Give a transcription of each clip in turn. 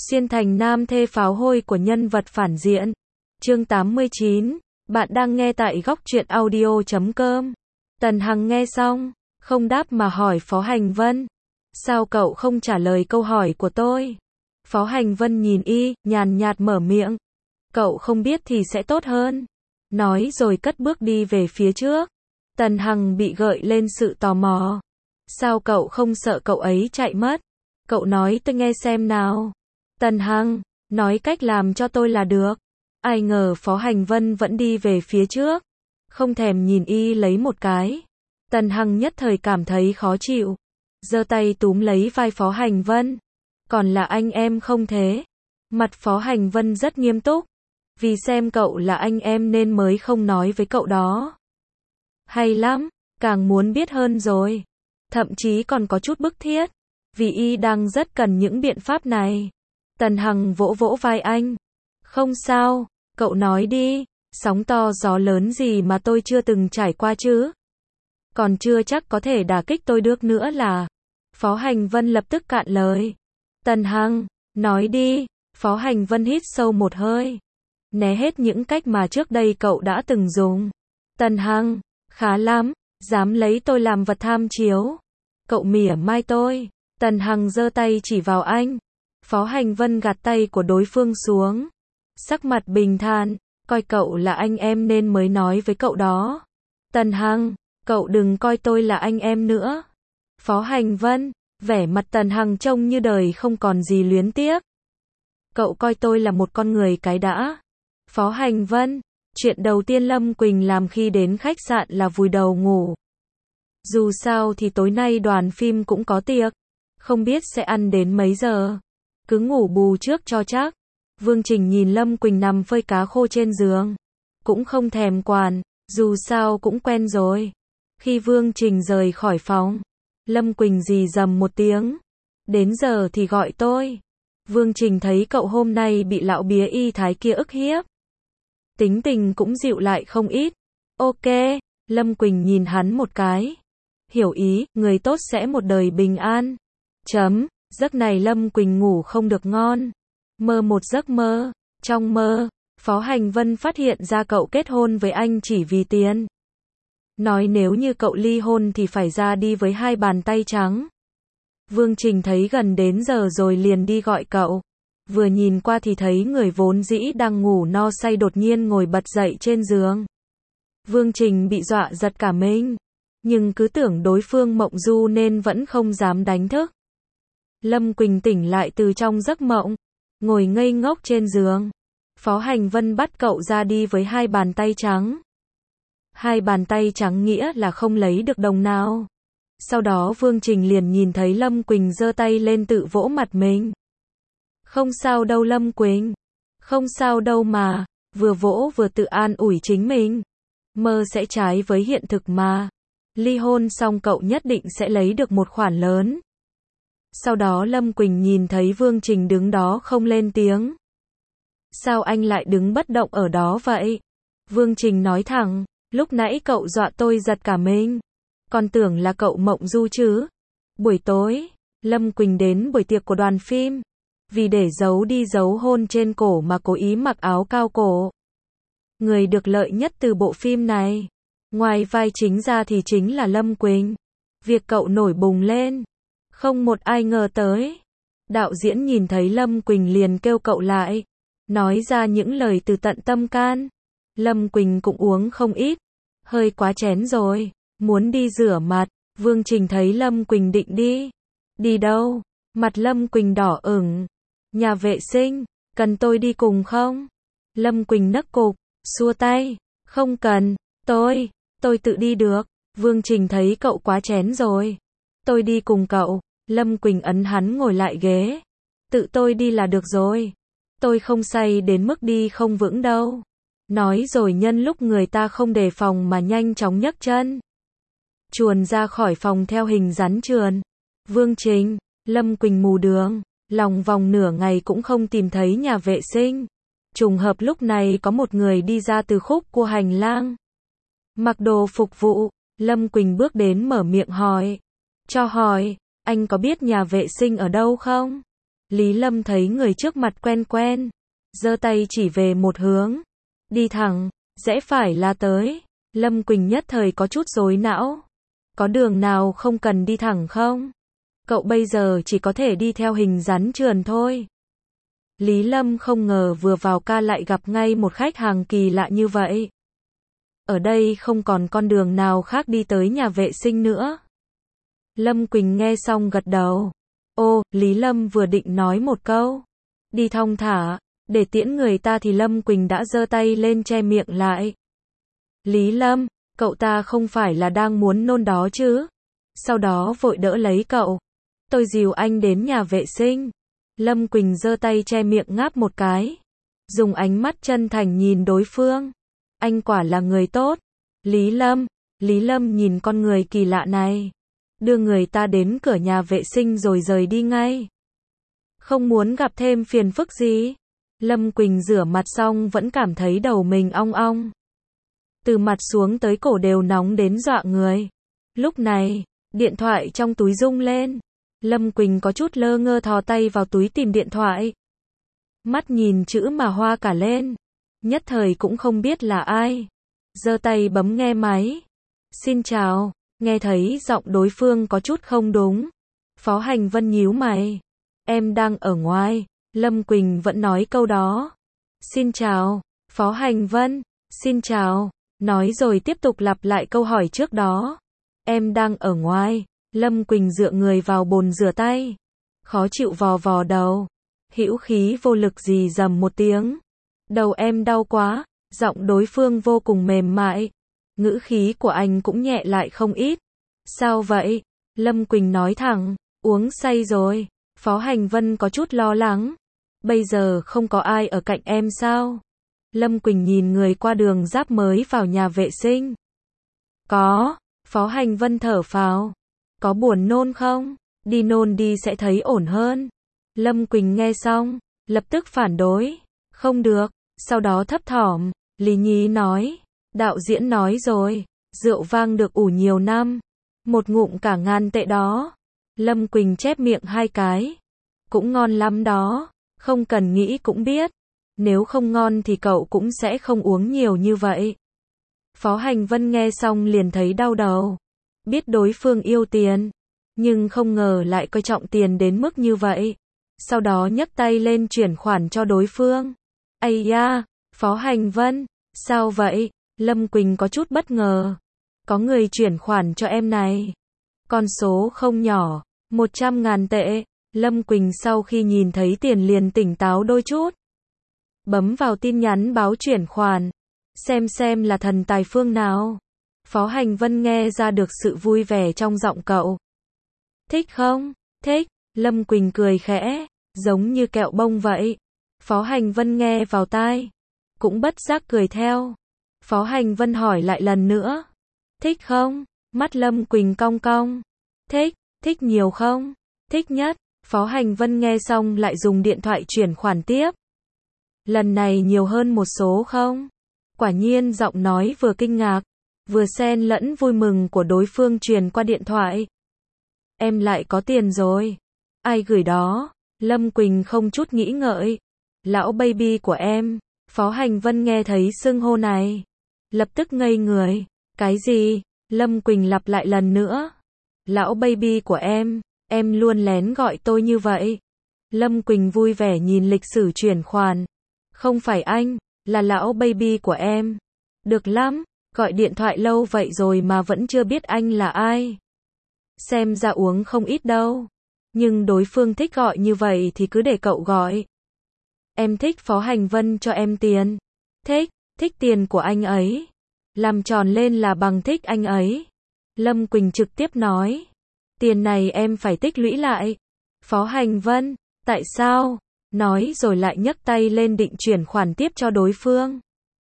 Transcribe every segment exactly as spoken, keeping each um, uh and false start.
Xuyên thành nam thê pháo hôi của nhân vật phản diện. Chương tám mươi chín. Bạn đang nghe tại góc truyện audio chấm com. Tần Hằng nghe xong, không đáp mà hỏi Phó Hành Vân. Sao cậu không trả lời câu hỏi của tôi? Phó Hành Vân nhìn y, nhàn nhạt mở miệng. Cậu không biết thì sẽ tốt hơn. Nói rồi cất bước đi về phía trước. Tần Hằng bị gợi lên sự tò mò. Sao cậu không sợ cậu ấy chạy mất? Cậu nói tôi nghe xem nào. Tần Hằng, nói cách làm cho tôi là được. Ai ngờ Phó Hành Vân vẫn đi về phía trước. Không thèm nhìn y lấy một cái. Tần Hằng nhất thời cảm thấy khó chịu. Giơ tay túm lấy vai Phó Hành Vân. Còn là anh em không thế? Mặt Phó Hành Vân rất nghiêm túc. Vì xem cậu là anh em nên mới không nói với cậu đó. Hay lắm, càng muốn biết hơn rồi. Thậm chí còn có chút bức thiết. Vì y đang rất cần những biện pháp này. Tần Hằng vỗ vỗ vai anh. Không sao, cậu nói đi, sóng to gió lớn gì mà tôi chưa từng trải qua chứ? Còn chưa chắc có thể đả kích tôi được nữa là. Phó Hành Vân lập tức cạn lời. Tần Hằng, nói đi. Phó Hành Vân hít sâu một hơi. Né hết những cách mà trước đây cậu đã từng dùng. Tần Hằng, khá lắm, dám lấy tôi làm vật tham chiếu. Cậu mỉa mai tôi. Tần Hằng giơ tay chỉ vào anh. Phó Hành Vân gạt tay của đối phương xuống. Sắc mặt bình thản, coi cậu là anh em nên mới nói với cậu đó. Tần Hằng, cậu đừng coi tôi là anh em nữa. Phó Hành Vân, vẻ mặt Tần Hằng trông như đời không còn gì luyến tiếc. Cậu coi tôi là một con người cái đã. Phó Hành Vân, chuyện đầu tiên Lâm Quỳnh làm khi đến khách sạn là vùi đầu ngủ. Dù sao thì tối nay đoàn phim cũng có tiệc. Không biết sẽ ăn đến mấy giờ. Cứ ngủ bù trước cho chắc. Vương Trình nhìn Lâm Quỳnh nằm phơi cá khô trên giường. Cũng không thèm quản, dù sao cũng quen rồi. Khi Vương Trình rời khỏi phòng, Lâm Quỳnh rì rầm một tiếng. Đến giờ thì gọi tôi. Vương Trình thấy cậu hôm nay bị lão bía y thái kia ức hiếp. Tính tình cũng dịu lại không ít. Ok, Lâm Quỳnh nhìn hắn một cái. Hiểu ý, người tốt sẽ một đời bình an. Chấm, giấc này Lâm Quỳnh ngủ không được ngon. Mơ một giấc mơ. Trong mơ, Phó Hành Vân phát hiện ra cậu kết hôn với anh chỉ vì tiền. Nói nếu như cậu ly hôn thì phải ra đi với hai bàn tay trắng. Vương Trình thấy gần đến giờ rồi liền đi gọi cậu. Vừa nhìn qua thì thấy người vốn dĩ đang ngủ no say đột nhiên ngồi bật dậy trên giường. Vương Trình bị dọa giật cả mình. Nhưng cứ tưởng đối phương mộng du nên vẫn không dám đánh thức. Lâm Quỳnh tỉnh lại từ trong giấc mộng. Ngồi ngây ngốc trên giường. Phó Hành Vân bắt cậu ra đi với hai bàn tay trắng. Hai bàn tay trắng nghĩa là không lấy được đồng nào. Sau đó Vương Trình liền nhìn thấy Lâm Quỳnh giơ tay lên tự vỗ mặt mình. Không sao đâu Lâm Quỳnh. Không sao đâu mà. Vừa vỗ vừa tự an ủi chính mình. Mơ sẽ trái với hiện thực mà. Ly hôn xong cậu nhất định sẽ lấy được một khoản lớn. Sau đó Lâm Quỳnh nhìn thấy Vương Trình đứng đó không lên tiếng. Sao anh lại đứng bất động ở đó vậy? Vương Trình nói thẳng, lúc nãy cậu dọa tôi giật cả mình. Còn tưởng là cậu mộng du chứ. Buổi tối, Lâm Quỳnh đến buổi tiệc của đoàn phim. Vì để giấu đi dấu hôn trên cổ mà cố ý mặc áo cao cổ. Người được lợi nhất từ bộ phim này. Ngoài vai chính ra thì chính là Lâm Quỳnh. Việc cậu nổi bùng lên. Không một ai ngờ tới. Đạo diễn nhìn thấy Lâm Quỳnh liền kêu cậu lại. Nói ra những lời từ tận tâm can. Lâm Quỳnh cũng uống không ít. Hơi quá chén rồi. Muốn đi rửa mặt. Vương Trình thấy Lâm Quỳnh định đi. Đi đâu? Mặt Lâm Quỳnh đỏ ửng. Nhà vệ sinh. Cần tôi đi cùng không? Lâm Quỳnh nấc cục. Xua tay. Không cần. Tôi. Tôi tự đi được. Vương Trình thấy cậu quá chén rồi. Tôi đi cùng cậu. Lâm Quỳnh ấn hắn ngồi lại ghế. Tự tôi đi là được rồi. Tôi không say đến mức đi không vững đâu. Nói rồi nhân lúc người ta không đề phòng mà nhanh chóng nhấc chân. Chuồn ra khỏi phòng theo hình rắn trườn. Vương Trình, Lâm Quỳnh mù đường. Lòng vòng nửa ngày cũng không tìm thấy nhà vệ sinh. Trùng hợp lúc này có một người đi ra từ khúc của hành lang. Mặc đồ phục vụ. Lâm Quỳnh bước đến mở miệng hỏi. Cho hỏi, anh có biết nhà vệ sinh ở đâu không? Lý Lâm thấy người trước mặt quen quen, giơ tay chỉ về một hướng. Đi thẳng, rẽ phải là tới. Lâm Quỳnh nhất thời có chút rối não. Có đường nào không cần đi thẳng không? Cậu bây giờ chỉ có thể đi theo hình rắn trườn thôi. Lý Lâm không ngờ vừa vào ca lại gặp ngay một khách hàng kỳ lạ như vậy. Ở đây không còn con đường nào khác đi tới nhà vệ sinh nữa. Lâm Quỳnh nghe xong gật đầu. Ô, Lý Lâm vừa định nói một câu. Đi thong thả, để tiễn người ta thì Lâm Quỳnh đã giơ tay lên che miệng lại. Lý Lâm, cậu ta không phải là đang muốn nôn đó chứ? Sau đó vội đỡ lấy cậu. Tôi dìu anh đến nhà vệ sinh. Lâm Quỳnh giơ tay che miệng ngáp một cái. Dùng ánh mắt chân thành nhìn đối phương. Anh quả là người tốt. Lý Lâm, Lý Lâm nhìn con người kỳ lạ này. Đưa người ta đến cửa nhà vệ sinh rồi rời đi ngay. Không muốn gặp thêm phiền phức gì. Lâm Quỳnh rửa mặt xong vẫn cảm thấy đầu mình ong ong. Từ mặt xuống tới cổ đều nóng đến dọa người. Lúc này, điện thoại trong túi rung lên. Lâm Quỳnh có chút lơ ngơ thò tay vào túi tìm điện thoại. Mắt nhìn chữ mà hoa cả lên. Nhất thời cũng không biết là ai. Giơ tay bấm nghe máy. Xin chào, nghe thấy giọng đối phương có chút không đúng. Phó Hành Vân nhíu mày. Em đang ở ngoài. Lâm Quỳnh vẫn nói câu đó. Xin chào, Phó Hành Vân. Xin chào. Nói rồi tiếp tục lặp lại câu hỏi trước đó. Em đang ở ngoài. Lâm Quỳnh dựa người vào bồn rửa tay. Khó chịu vò vò đầu. Hữu khí vô lực rì rầm một tiếng. Đầu em đau quá. Giọng đối phương vô cùng mềm mại. Ngữ khí của anh cũng nhẹ lại không ít. Sao vậy? Lâm Quỳnh nói thẳng. Uống say rồi. Phó Hành Vân có chút lo lắng. Bây giờ không có ai ở cạnh em sao? Lâm Quỳnh nhìn người qua đường giáp mới vào nhà vệ sinh. Có. Phó Hành Vân thở phào. Có buồn nôn không? Đi nôn đi sẽ thấy ổn hơn. Lâm Quỳnh nghe xong, lập tức phản đối. Không được. Sau đó thấp thỏm, Lý Nhí nói. Đạo diễn nói rồi, rượu vang được ủ nhiều năm. Một ngụm cả ngàn tệ đó. Lâm Quỳnh chép miệng hai cái. Cũng ngon lắm đó. Không cần nghĩ cũng biết. Nếu không ngon thì cậu cũng sẽ không uống nhiều như vậy. Phó Hành Vân nghe xong liền thấy đau đầu. Biết đối phương yêu tiền. Nhưng không ngờ lại coi trọng tiền đến mức như vậy. Sau đó nhấc tay lên chuyển khoản cho đối phương. Ây da, Phó Hành Vân, sao vậy? Lâm Quỳnh có chút bất ngờ. Có người chuyển khoản cho em này. Con số không nhỏ, một trăm ngàn tệ. Lâm Quỳnh sau khi nhìn thấy tiền liền tỉnh táo đôi chút. Bấm vào tin nhắn báo chuyển khoản. Xem xem là thần tài phương nào. Phó Hành Vân nghe ra được sự vui vẻ trong giọng cậu. Thích không? Thích. Lâm Quỳnh cười khẽ, giống như kẹo bông vậy. Phó Hành Vân nghe vào tai, cũng bất giác cười theo. Phó Hành Vân hỏi lại lần nữa. Thích không? Mắt Lâm Quỳnh cong cong. Thích. Thích nhiều không? Thích nhất. Phó Hành Vân nghe xong lại dùng điện thoại chuyển khoản tiếp. Lần này nhiều hơn một số không? Quả nhiên giọng nói vừa kinh ngạc, vừa xen lẫn vui mừng của đối phương truyền qua điện thoại. Em lại có tiền rồi. Ai gửi đó? Lâm Quỳnh không chút nghĩ ngợi. Lão baby của em. Phó Hành Vân nghe thấy xưng hô này, lập tức ngây người. Cái gì? Lâm Quỳnh lặp lại lần nữa. Lão baby của em. Em luôn lén gọi tôi như vậy. Lâm Quỳnh vui vẻ nhìn lịch sử chuyển khoản. Không phải anh, là lão baby của em. Được lắm, gọi điện thoại lâu vậy rồi mà vẫn chưa biết anh là ai. Xem ra uống không ít đâu. Nhưng đối phương thích gọi như vậy thì cứ để cậu gọi. Em thích Phó Hành Vân cho em tiền. Thích, thích tiền của anh ấy. Làm tròn lên là bằng thích anh ấy. Lâm Quỳnh trực tiếp nói. Tiền này em phải tích lũy lại. Phó Hành Vân, tại sao? Nói rồi lại nhấc tay lên định chuyển khoản tiếp cho đối phương.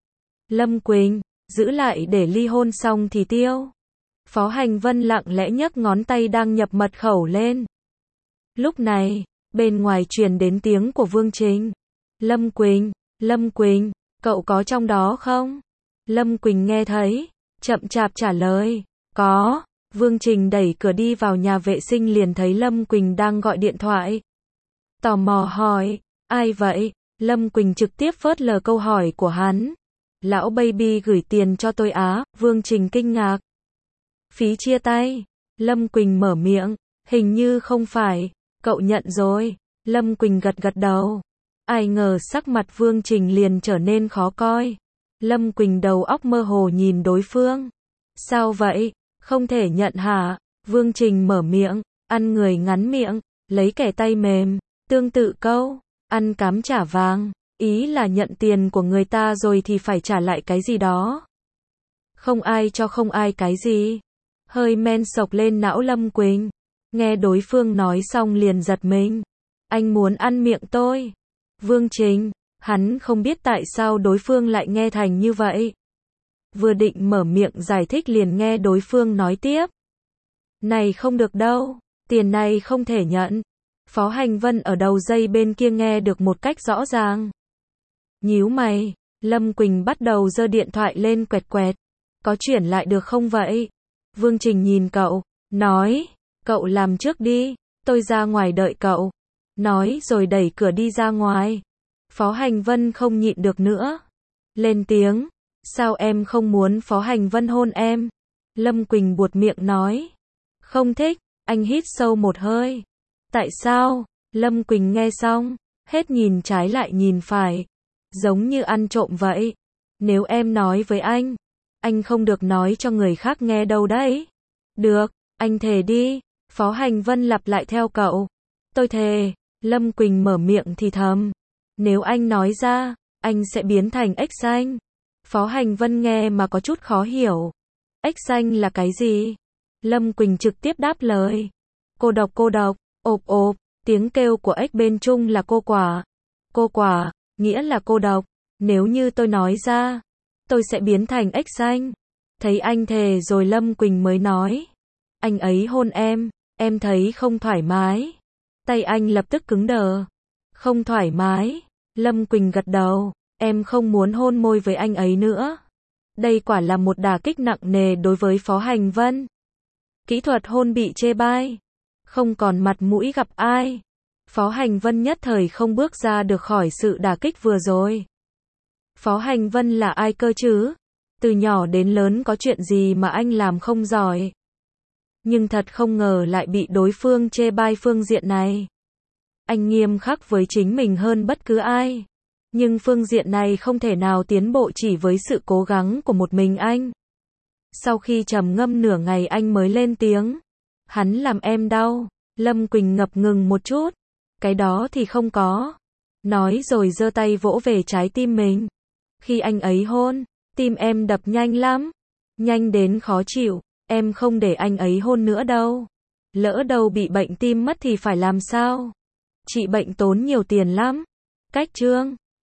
Lâm Quỳnh, giữ lại để ly hôn xong thì tiêu. Phó Hành Vân lặng lẽ nhấc ngón tay đang nhập mật khẩu lên. Lúc này, bên ngoài truyền đến tiếng của Vương Trình. Lâm Quỳnh, Lâm Quỳnh, cậu có trong đó không? Lâm Quỳnh nghe thấy, chậm chạp trả lời, có. Vương Trình đẩy cửa đi vào nhà vệ sinh liền thấy Lâm Quỳnh đang gọi điện thoại. Tò mò hỏi, ai vậy? Lâm Quỳnh trực tiếp phớt lờ câu hỏi của hắn. Lão baby gửi tiền cho tôi á, Vương Trình kinh ngạc. Phí chia tay. Lâm Quỳnh mở miệng, hình như không phải, cậu nhận rồi. Lâm Quỳnh gật gật đầu. Ai ngờ sắc mặt Vương Trình liền trở nên khó coi. Lâm Quỳnh đầu óc mơ hồ nhìn đối phương. Sao vậy? Không thể nhận hả? Vương Trình mở miệng, ăn người ngắn miệng, lấy kẻ tay mềm, tương tự câu, ăn cám trả vàng, ý là nhận tiền của người ta rồi thì phải trả lại cái gì đó. Không ai cho không ai cái gì. Hơi men sộc lên não Lâm Quỳnh. Nghe đối phương nói xong liền giật mình. Anh muốn ăn miệng tôi. Vương Trình, hắn không biết tại sao đối phương lại nghe thành như vậy. Vừa định mở miệng giải thích liền nghe đối phương nói tiếp. Này không được đâu, tiền này không thể nhận. Phó Hành Vân ở đầu dây bên kia nghe được một cách rõ ràng. Nhíu mày, Lâm Quỳnh bắt đầu giơ điện thoại lên quẹt quẹt. Có chuyển lại được không vậy? Vương Trình nhìn cậu, nói, cậu làm trước đi, tôi ra ngoài đợi cậu. Nói rồi đẩy cửa đi ra ngoài. Phó Hành Vân không nhịn được nữa. Lên tiếng, sao em không muốn Phó Hành Vân hôn em? Lâm Quỳnh buột miệng nói. Không thích, anh hít sâu một hơi. Tại sao? Lâm Quỳnh nghe xong, hết nhìn trái lại nhìn phải. Giống như ăn trộm vậy. Nếu em nói với anh, anh không được nói cho người khác nghe đâu đấy. Được, anh thề đi. Phó Hành Vân lặp lại theo cậu. Tôi thề. Lâm Quỳnh mở miệng thì thầm. Nếu anh nói ra, anh sẽ biến thành ếch xanh. Phó Hành Vân nghe mà có chút khó hiểu. Ếch xanh là cái gì? Lâm Quỳnh trực tiếp đáp lời. Cô độc cô độc, ộp ộp, tiếng kêu của ếch bên trung là cô quả. Cô quả, nghĩa là cô độc. Nếu như tôi nói ra, tôi sẽ biến thành ếch xanh. Thấy anh thề rồi Lâm Quỳnh mới nói. Anh ấy hôn em, em thấy không thoải mái. Tay anh lập tức cứng đờ. Không thoải mái. Lâm Quỳnh gật đầu. Em không muốn hôn môi với anh ấy nữa. Đây quả là một đả kích nặng nề đối với Phó Hành Vân. Kỹ thuật hôn bị chê bai. Không còn mặt mũi gặp ai. Phó Hành Vân nhất thời không bước ra được khỏi sự đả kích vừa rồi. Phó Hành Vân là ai cơ chứ? Từ nhỏ đến lớn có chuyện gì mà anh làm không giỏi. Nhưng thật không ngờ lại bị đối phương chê bai phương diện này. Anh nghiêm khắc với chính mình hơn bất cứ ai. Nhưng phương diện này không thể nào tiến bộ chỉ với sự cố gắng của một mình anh. Sau khi trầm ngâm nửa ngày anh mới lên tiếng. Hắn làm em đau. Lâm Quỳnh ngập ngừng một chút. Cái đó thì không có. Nói rồi giơ tay vỗ về trái tim mình. Khi anh ấy hôn, tim em đập nhanh lắm. Nhanh đến khó chịu. Em không để anh ấy hôn nữa đâu. Lỡ đâu bị bệnh tim mất thì phải làm sao? Trị bệnh tốn nhiều tiền lắm. Cách chương